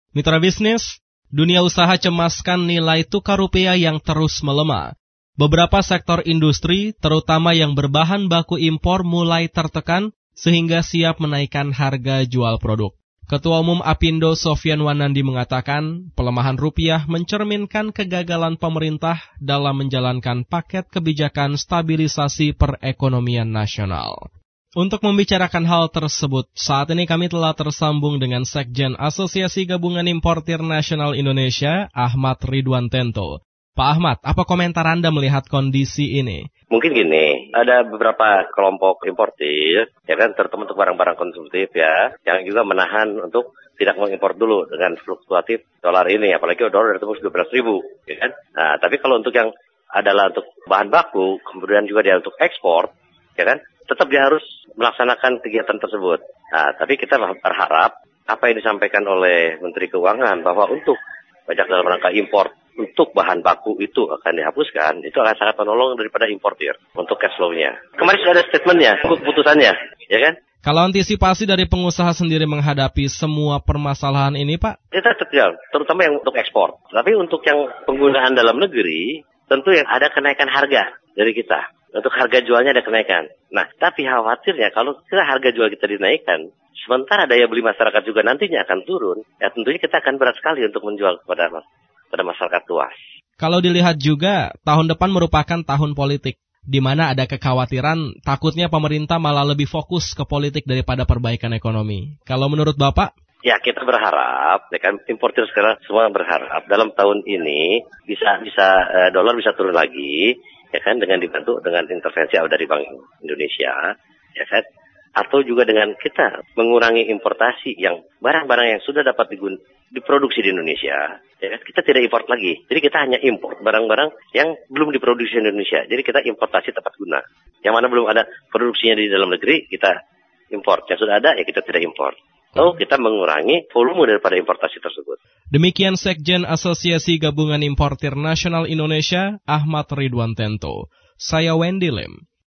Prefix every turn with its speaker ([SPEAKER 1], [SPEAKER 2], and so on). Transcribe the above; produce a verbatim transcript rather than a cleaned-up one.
[SPEAKER 1] Mitra bisnis, dunia usaha cemaskan nilai tukar rupiah yang terus melemah. Beberapa sektor industri, terutama yang berbahan baku impor, mulai tertekan sehingga siap menaikkan harga jual produk. Ketua Umum Apindo Sofyan Wanandi mengatakan, pelemahan rupiah mencerminkan kegagalan pemerintah dalam menjalankan paket kebijakan stabilisasi perekonomian nasional. Untuk membicarakan hal tersebut, saat ini kami telah tersambung dengan Sekjen Asosiasi Gabungan Importir Nasional Indonesia, Ahmad Ridwan Tento. Pak Ahmad, apa komentar Anda melihat kondisi ini?
[SPEAKER 2] Mungkin gini, ada beberapa kelompok importir, ya kan, terutama untuk barang-barang konsumtif ya, yang juga menahan untuk tidak mengimpor dulu dengan fluktuatif dolar ini, apalagi dolar dari tembus dua belas ribu, ya kan. Nah, tapi kalau untuk yang adalah untuk bahan baku, kemudian juga dia untuk ekspor, ya kan, tetap dia harus melaksanakan kegiatan tersebut. Nah, tapi kita berharap apa yang disampaikan oleh Menteri Keuangan bahwa untuk pajak dalam rangka impor untuk bahan baku itu akan dihapuskan, itu akan sangat menolong daripada importir untuk cash flow-nya. Kemarin sudah ada statement-nya, keputusannya, ya kan?
[SPEAKER 1] Kalau antisipasi dari pengusaha sendiri menghadapi semua permasalahan ini, Pak?
[SPEAKER 2] Kita tetap, terutama yang untuk ekspor. Tapi untuk yang penggunaan dalam negeri, tentu yang ada kenaikan harga dari kita. Untuk harga jualnya ada kenaikan. Nah, tapi khawatirnya kalau kita harga jual kita dinaikkan, sementara daya beli masyarakat juga nantinya akan turun, ya tentunya kita akan berat sekali untuk menjual kepada pada masyarakat luas.
[SPEAKER 1] Kalau dilihat juga, tahun depan merupakan tahun politik, di mana ada kekhawatiran takutnya pemerintah malah lebih fokus ke politik daripada perbaikan ekonomi. Kalau menurut Bapak?
[SPEAKER 2] Ya, kita berharap, ya kan, importir sekarang semua berharap dalam tahun ini bisa bisa uh, dolar bisa turun lagi, ya kan, dengan dibantu dengan intervensi dari Bank Indonesia, ya kan, atau juga dengan kita mengurangi importasi yang barang-barang yang sudah dapat digun- diproduksi di Indonesia, ya kan, kita tidak import lagi. Jadi kita hanya import barang-barang yang belum diproduksi di Indonesia. Jadi kita importasi tepat guna. Yang mana belum ada produksinya di dalam negeri, kita import. Yang sudah ada, ya kita tidak import. Atau kita mengurangi volume daripada importasi tersebut.
[SPEAKER 1] Demikian Sekjen Asosiasi Gabungan Importir Nasional Indonesia, Ahmad Ridwan Tento. Saya Wendy Lim.